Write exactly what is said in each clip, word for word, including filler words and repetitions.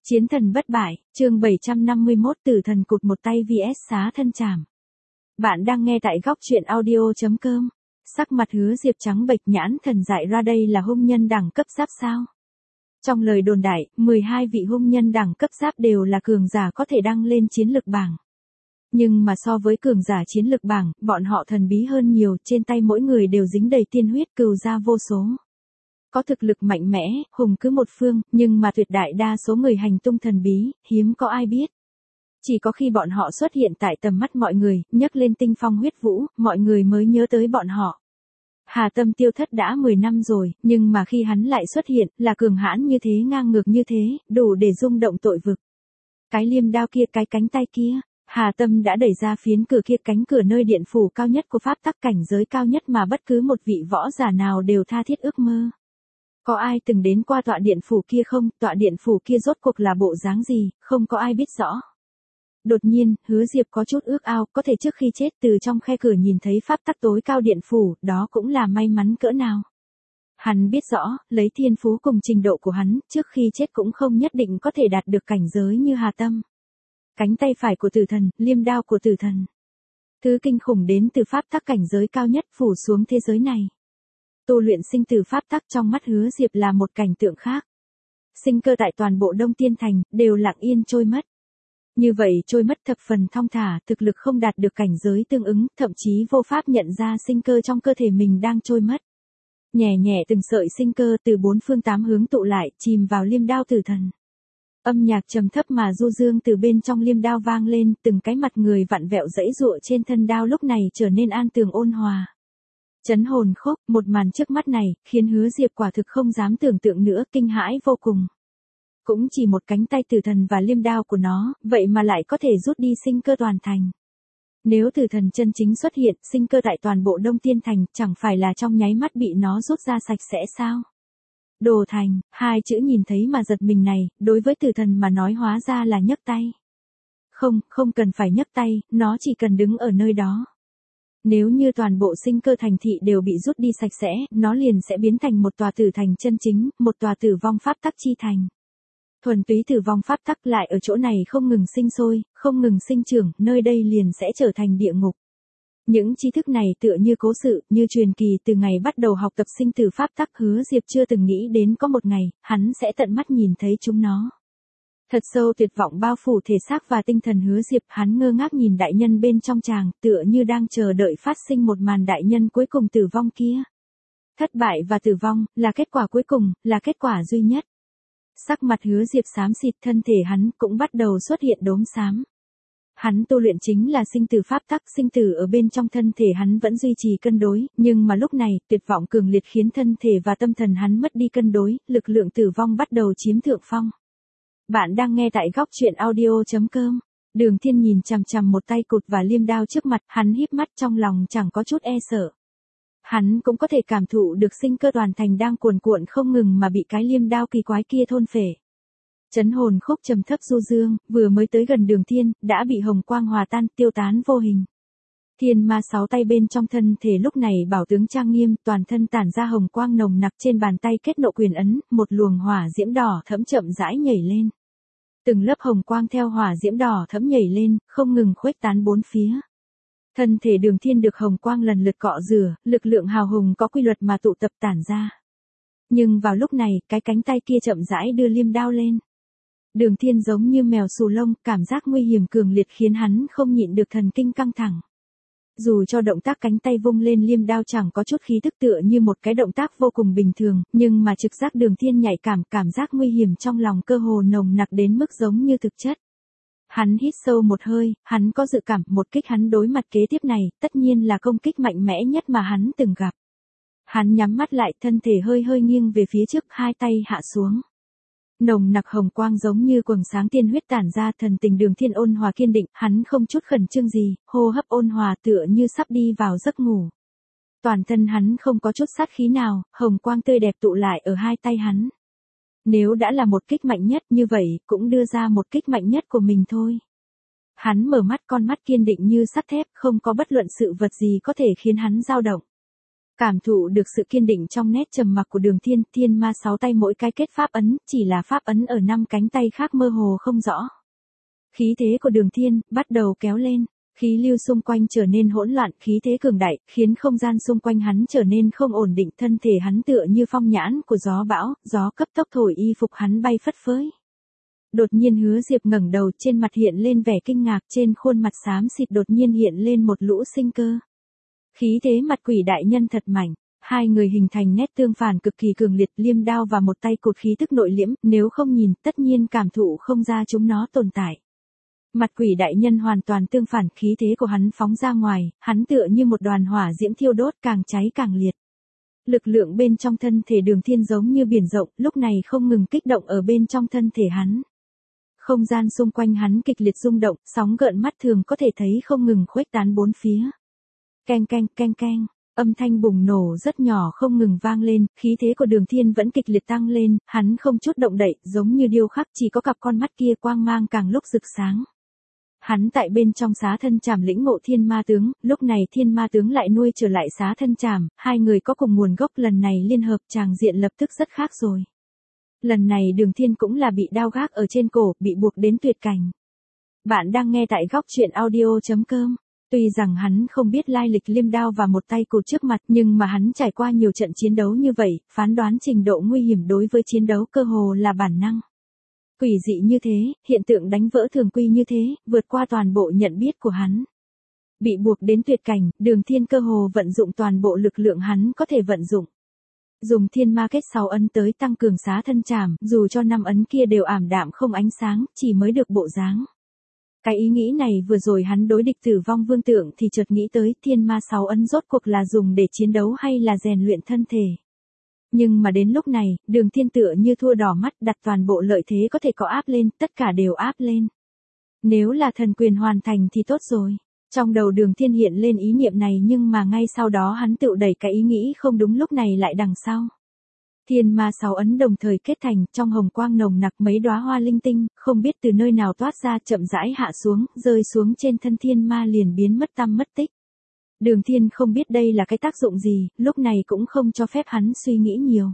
Chiến thần bất bại, chương bảy trăm năm mươi mốt tử thần cụt một tay vs xá thân trảm. Bạn đang nghe tại góc truyện audio chấm com. Sắc mặt Hứa Diệp trắng bệch, nhãn thần dại ra, đây là hung nhân đẳng cấp giáp sao? Trong lời đồn đại, mười hai vị hung nhân đẳng cấp giáp đều là cường giả có thể đăng lên chiến lực bảng. Nhưng mà so với cường giả chiến lực bảng, bọn họ thần bí hơn nhiều, trên tay mỗi người đều dính đầy tiên huyết, cừu gia vô số. Có thực lực mạnh mẽ, hùng cứ một phương, nhưng mà tuyệt đại đa số người hành tung thần bí, hiếm có ai biết. Chỉ có khi bọn họ xuất hiện tại tầm mắt mọi người, nhấc lên tinh phong huyết vũ, mọi người mới nhớ tới bọn họ. Hà Tâm tiêu thất đã mười năm rồi, nhưng mà khi hắn lại xuất hiện, là cường hãn như thế, ngang ngược như thế, đủ để rung động tội vực. Cái liêm đao kia, cái cánh tay kia, Hà Tâm đã đẩy ra phiến cửa kia, cánh cửa nơi điện phủ cao nhất của pháp tắc, cảnh giới cao nhất mà bất cứ một vị võ giả nào đều tha thiết ước mơ. Có ai từng đến qua tọa điện phủ kia không? Tọa điện phủ kia rốt cuộc là bộ dáng gì, không có ai biết rõ. Đột nhiên, Hứa Diệp có chút ước ao, có thể trước khi chết từ trong khe cửa nhìn thấy pháp tắc tối cao điện phủ, đó cũng là may mắn cỡ nào. Hắn biết rõ, lấy thiên phú cùng trình độ của hắn, trước khi chết cũng không nhất định có thể đạt được cảnh giới như Hà Tâm. Cánh tay phải của tử thần, liêm đao của tử thần. Thứ kinh khủng đến từ pháp tắc cảnh giới cao nhất phủ xuống thế giới này. Tu luyện sinh tử pháp tắc trong mắt Hứa Diệp là một cảnh tượng khác. Sinh cơ tại toàn bộ Đông Tiên Thành, đều lặng yên trôi mất. Như vậy trôi mất thập phần thong thả, thực lực không đạt được cảnh giới tương ứng, thậm chí vô pháp nhận ra sinh cơ trong cơ thể mình đang trôi mất. Nhẹ nhẹ từng sợi sinh cơ từ bốn phương tám hướng tụ lại, chìm vào liêm đao tử thần. Âm nhạc trầm thấp mà du dương từ bên trong liêm đao vang lên, từng cái mặt người vặn vẹo giãy giụa trên thân đao lúc này trở nên an tường ôn hòa. Chấn hồn khốc, một màn trước mắt này, khiến Hứa Diệp quả thực không dám tưởng tượng nữa, kinh hãi vô cùng. Cũng chỉ một cánh tay tử thần và liêm đao của nó, vậy mà lại có thể rút đi sinh cơ toàn thành. Nếu tử thần chân chính xuất hiện, sinh cơ tại toàn bộ Đông Tiên Thành, chẳng phải là trong nháy mắt bị nó rút ra sạch sẽ sao? Đồ thành, hai chữ nhìn thấy mà giật mình này, đối với tử thần mà nói hóa ra là nhấc tay. Không, không cần phải nhấc tay, nó chỉ cần đứng ở nơi đó. Nếu như toàn bộ sinh cơ thành thị đều bị rút đi sạch sẽ, nó liền sẽ biến thành một tòa tử thành chân chính, một tòa tử vong pháp tắc chi thành. Thuần túy tử vong pháp tắc lại ở chỗ này không ngừng sinh sôi, không ngừng sinh trưởng, nơi đây liền sẽ trở thành địa ngục. Những tri thức này tựa như cố sự, như truyền kỳ, từ ngày bắt đầu học tập sinh tử pháp tắc, Hứa Diệp chưa từng nghĩ đến có một ngày, hắn sẽ tận mắt nhìn thấy chúng nó. Thật sâu tuyệt vọng bao phủ thể xác và tinh thần Hứa Diệp, hắn ngơ ngác nhìn đại nhân bên trong tràng, tựa như đang chờ đợi phát sinh một màn đại nhân cuối cùng tử vong kia. Thất bại và tử vong, là kết quả cuối cùng, là kết quả duy nhất. Sắc mặt Hứa Diệp xám xịt, thân thể hắn cũng bắt đầu xuất hiện đốm xám. Hắn tu luyện chính là sinh tử pháp tắc, sinh tử ở bên trong thân thể hắn vẫn duy trì cân đối, nhưng mà lúc này, tuyệt vọng cường liệt khiến thân thể và tâm thần hắn mất đi cân đối, lực lượng tử vong bắt đầu chiếm thượng phong. Bạn đang nghe tại góc truyện audio chấm com. Đường Thiên nhìn chằm chằm một tay cụt và liêm đao trước mặt, hắn híp mắt, trong lòng chẳng có chút e sợ. Hắn cũng có thể cảm thụ được sinh cơ toàn thành đang cuồn cuộn không ngừng mà bị cái liêm đao kỳ quái kia thôn phệ. Chấn hồn khúc trầm thấp du dương, vừa mới tới gần Đường Thiên, đã bị hồng quang hòa tan, tiêu tán vô hình. Thiên ma sáu tay bên trong thân thể lúc này bảo tướng trang nghiêm, toàn thân tản ra hồng quang nồng nặc, trên bàn tay kết nộ quyền ấn, một luồng hỏa diễm đỏ thẫm chậm rãi nhảy lên. Từng lớp hồng quang theo hỏa diễm đỏ thẫm nhảy lên, không ngừng khuếch tán bốn phía. Thân thể Đường Thiên được hồng quang lần lượt cọ rửa, lực lượng hào hùng có quy luật mà tụ tập tản ra. Nhưng vào lúc này, cái cánh tay kia chậm rãi đưa liêm đao lên. Đường Thiên giống như mèo xù lông, cảm giác nguy hiểm cường liệt khiến hắn không nhịn được thần kinh căng thẳng. Dù cho động tác cánh tay vung lên liêm đao chẳng có chút khí thức, tựa như một cái động tác vô cùng bình thường, nhưng mà trực giác Đường Thiên nhạy cảm, cảm giác nguy hiểm trong lòng cơ hồ nồng nặc đến mức giống như thực chất. Hắn hít sâu một hơi, hắn có dự cảm một kích hắn đối mặt kế tiếp này, tất nhiên là công kích mạnh mẽ nhất mà hắn từng gặp. Hắn nhắm mắt lại, thân thể hơi hơi nghiêng về phía trước, hai tay hạ xuống. Nồng nặc hồng quang giống như quầng sáng tiên huyết tản ra, thần tình Đường Thiên ôn hòa kiên định, hắn không chút khẩn trương gì, hô hấp ôn hòa tựa như sắp đi vào giấc ngủ. Toàn thân hắn không có chút sát khí nào, hồng quang tươi đẹp tụ lại ở hai tay hắn. Nếu đã là một kích mạnh nhất như vậy, cũng đưa ra một kích mạnh nhất của mình thôi. Hắn mở mắt, con mắt kiên định như sắt thép, không có bất luận sự vật gì có thể khiến hắn dao động. Cảm thụ được sự kiên định trong nét trầm mặc của Đường Thiên, thiên ma sáu tay mỗi cái kết pháp ấn, chỉ là pháp ấn ở năm cánh tay khác mơ hồ không rõ. Khí thế của Đường Thiên bắt đầu kéo lên, khí lưu xung quanh trở nên hỗn loạn, khí thế cường đại, khiến không gian xung quanh hắn trở nên không ổn định, thân thể hắn tựa như phong nhãn của gió bão, gió cấp tốc thổi y phục hắn bay phất phới. Đột nhiên Hứa Diệp ngẩng đầu, trên mặt hiện lên vẻ kinh ngạc, trên khuôn mặt xám xịt đột nhiên hiện lên một lũ sinh cơ. Khí thế mặt quỷ đại nhân thật mạnh, hai người hình thành nét tương phản cực kỳ cường liệt, liêm đao và một tay cột khí tức nội liễm, nếu không nhìn, tất nhiên cảm thụ không ra chúng nó tồn tại. Mặt quỷ đại nhân hoàn toàn tương phản, khí thế của hắn phóng ra ngoài, hắn tựa như một đoàn hỏa diễm thiêu đốt, càng cháy càng liệt. Lực lượng bên trong thân thể Đường Thiên giống như biển rộng, lúc này không ngừng kích động ở bên trong thân thể hắn. Không gian xung quanh hắn kịch liệt rung động, sóng gợn mắt thường có thể thấy không ngừng khuếch tán bốn phía. Keng keng keng keng, âm thanh bùng nổ rất nhỏ không ngừng vang lên, khí thế của Đường Thiên vẫn kịch liệt tăng lên, hắn không chút động đậy, giống như điêu khắc, chỉ có cặp con mắt kia quang mang càng lúc rực sáng. Hắn tại bên trong xá thân trảm lĩnh ngộ thiên ma tướng, lúc này thiên ma tướng lại nuôi trở lại xá thân trảm, hai người có cùng nguồn gốc, lần này liên hợp tràng diện lập tức rất khác rồi. Lần này Đường Thiên cũng là bị đao gác ở trên cổ, bị buộc đến tuyệt cảnh. Bạn đang nghe tại góc truyện audio chấm com. Tuy rằng hắn không biết lai lịch liêm đao và một tay cụt trước mặt, nhưng mà hắn trải qua nhiều trận chiến đấu như vậy, phán đoán trình độ nguy hiểm đối với chiến đấu cơ hồ là bản năng. Quỷ dị như thế, hiện tượng đánh vỡ thường quy như thế, vượt qua toàn bộ nhận biết của hắn. Bị buộc đến tuyệt cảnh, Đường Thiên cơ hồ vận dụng toàn bộ lực lượng hắn có thể vận dụng. Dùng thiên ma kết sáu ấn tới tăng cường xá thân trảm, dù cho năm ấn kia đều ảm đạm không ánh sáng, chỉ mới được bộ dáng. Cái ý nghĩ này vừa rồi hắn đối địch Tử Vong Vương Tượng thì chợt nghĩ tới thiên ma sáu ấn rốt cuộc là dùng để chiến đấu hay là rèn luyện thân thể. Nhưng mà đến lúc này, Đường Thiên tựa như thua đỏ mắt, đặt toàn bộ lợi thế có thể có áp lên, tất cả đều áp lên. Nếu là thần quyền hoàn thành thì tốt rồi. Trong đầu Đường Thiên hiện lên ý niệm này, nhưng mà ngay sau đó hắn tự đẩy cái ý nghĩ không đúng lúc này lại đằng sau. Thiên ma sáu ấn đồng thời kết thành, trong hồng quang nồng nặc mấy đóa hoa linh tinh, không biết từ nơi nào toát ra, chậm rãi hạ xuống, rơi xuống trên thân thiên ma liền biến mất tăm mất tích. Đường Thiên không biết đây là cái tác dụng gì, lúc này cũng không cho phép hắn suy nghĩ nhiều.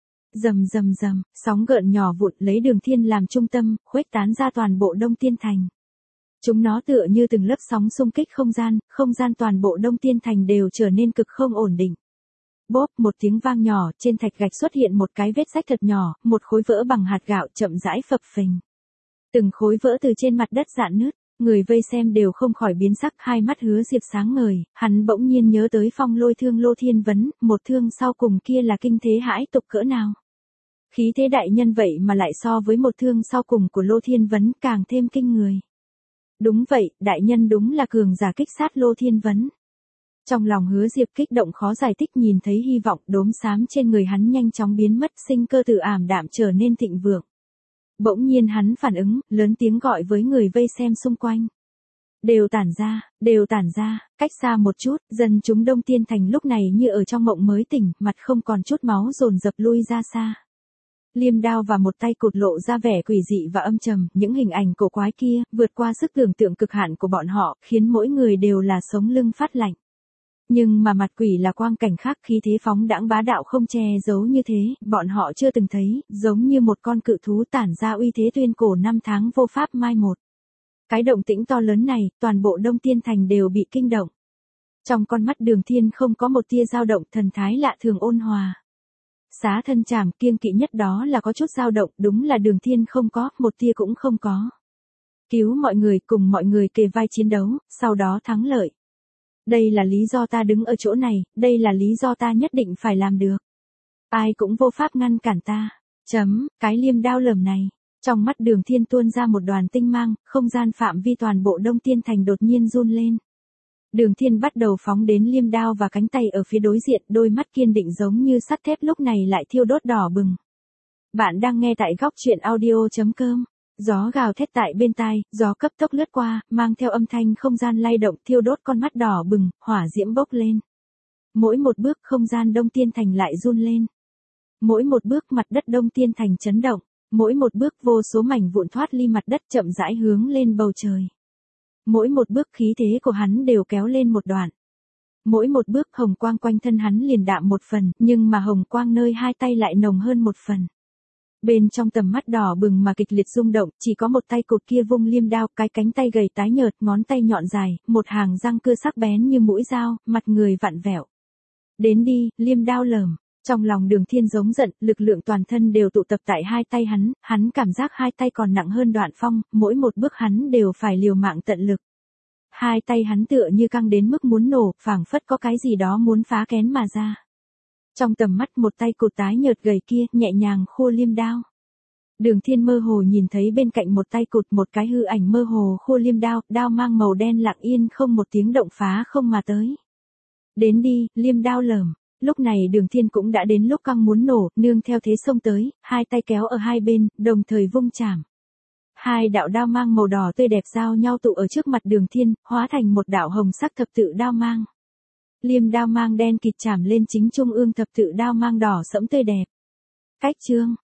Rầm rầm rầm, sóng gợn nhỏ vụn lấy Đường Thiên làm trung tâm, khuếch tán ra toàn bộ Đông Tiên Thành. Chúng nó tựa như từng lớp sóng xung kích không gian, không gian toàn bộ Đông Tiên Thành đều trở nên cực không ổn định. Bốp, một tiếng vang nhỏ, trên thạch gạch xuất hiện một cái vết rách thật nhỏ, một khối vỡ bằng hạt gạo chậm rãi phập phình. Từng khối vỡ từ trên mặt đất rạn nứt, người vây xem đều không khỏi biến sắc, hai mắt Hứa Diệp sáng ngời, hắn bỗng nhiên nhớ tới phong lôi thương Lô Thiên Vấn, một thương sau cùng kia là kinh thế hãi tục cỡ nào. Khí thế đại nhân vậy mà lại so với một thương sau cùng của Lô Thiên Vấn càng thêm kinh người. Đúng vậy, đại nhân đúng là cường giả kích sát Lô Thiên Vấn. Trong lòng Hứa Diệp kích động khó giải thích, nhìn thấy hy vọng, đốm xám trên người hắn nhanh chóng biến mất, sinh cơ từ ảm đạm trở nên thịnh vượng. Bỗng nhiên hắn phản ứng, lớn tiếng gọi với người vây xem xung quanh. Đều tản ra, đều tản ra, cách xa một chút, dân chúng Đông Tiên Thành lúc này như ở trong mộng mới tỉnh, mặt không còn chút máu dồn dập lui ra xa. Liêm đao và một tay cụt lộ ra vẻ quỷ dị và âm trầm, những hình ảnh cổ quái kia, vượt qua sức tưởng tượng cực hạn của bọn họ, khiến mỗi người đều là sống lưng phát lạnh. Nhưng mà mặt quỷ là quang cảnh khác, khí thế phóng đãng bá đạo không che giấu như thế, bọn họ chưa từng thấy, giống như một con cự thú tản ra uy thế tuyên cổ năm tháng vô pháp mai một. Cái động tĩnh to lớn này, toàn bộ Đông Tiên Thành đều bị kinh động. Trong con mắt Đường Thiên không có một tia dao động, thần thái lạ thường ôn hòa. Xá thân trảm kiêng kỵ nhất đó là có chút dao động, đúng là Đường Thiên không có, một tia cũng không có. Cứu mọi người, cùng mọi người kề vai chiến đấu, sau đó thắng lợi. Đây là lý do ta đứng ở chỗ này, đây là lý do ta nhất định phải làm được. Ai cũng vô pháp ngăn cản ta. Chấm, cái liêm đao lởm này. Trong mắt Đường Thiên tuôn ra một đoàn tinh mang, không gian phạm vi toàn bộ Đông Tiên Thành đột nhiên run lên. Đường Thiên bắt đầu phóng đến liêm đao và cánh tay ở phía đối diện, đôi mắt kiên định giống như sắt thép lúc này lại thiêu đốt đỏ bừng. Bạn đang nghe tại góc truyện audio chấm com. Gió gào thét tại bên tai, gió cấp tốc lướt qua, mang theo âm thanh không gian lay động, thiêu đốt con mắt đỏ bừng, hỏa diễm bốc lên. Mỗi một bước không gian Đông Tiên Thành lại run lên. Mỗi một bước mặt đất Đông Tiên Thành chấn động, mỗi một bước vô số mảnh vụn thoát ly mặt đất chậm rãi hướng lên bầu trời. Mỗi một bước khí thế của hắn đều kéo lên một đoạn. Mỗi một bước hồng quang quanh thân hắn liền đạm một phần, nhưng mà hồng quang nơi hai tay lại nồng hơn một phần. Bên trong tầm mắt đỏ bừng mà kịch liệt rung động, chỉ có một tay cụt kia vung liêm đao, cái cánh tay gầy tái nhợt, ngón tay nhọn dài, một hàng răng cưa sắc bén như mũi dao, mặt người vặn vẹo. Đến đi, liêm đao lởm. Trong lòng Đường Thiên giống giận, lực lượng toàn thân đều tụ tập tại hai tay hắn, hắn cảm giác hai tay còn nặng hơn Đoạn Phong, mỗi một bước hắn đều phải liều mạng tận lực. Hai tay hắn tựa như căng đến mức muốn nổ, phảng phất có cái gì đó muốn phá kén mà ra. Trong tầm mắt một tay cụt tái nhợt gầy kia, nhẹ nhàng khua liêm đao. Đường Thiên mơ hồ nhìn thấy bên cạnh một tay cụt một cái hư ảnh mơ hồ khua liêm đao, đao mang màu đen lặng yên không một tiếng động phá không mà tới. Đến đi, liêm đao lởm. Lúc này Đường Thiên cũng đã đến lúc căng muốn nổ, nương theo thế xông tới, hai tay kéo ở hai bên, đồng thời vung chảm. Hai đạo đao mang màu đỏ tươi đẹp giao nhau tụ ở trước mặt Đường Thiên, hóa thành một đạo hồng sắc thập tự đao mang. Liêm đao mang đen kịt chảm lên chính trung ương thập tự đao mang đỏ sẫm tươi đẹp. Cách chương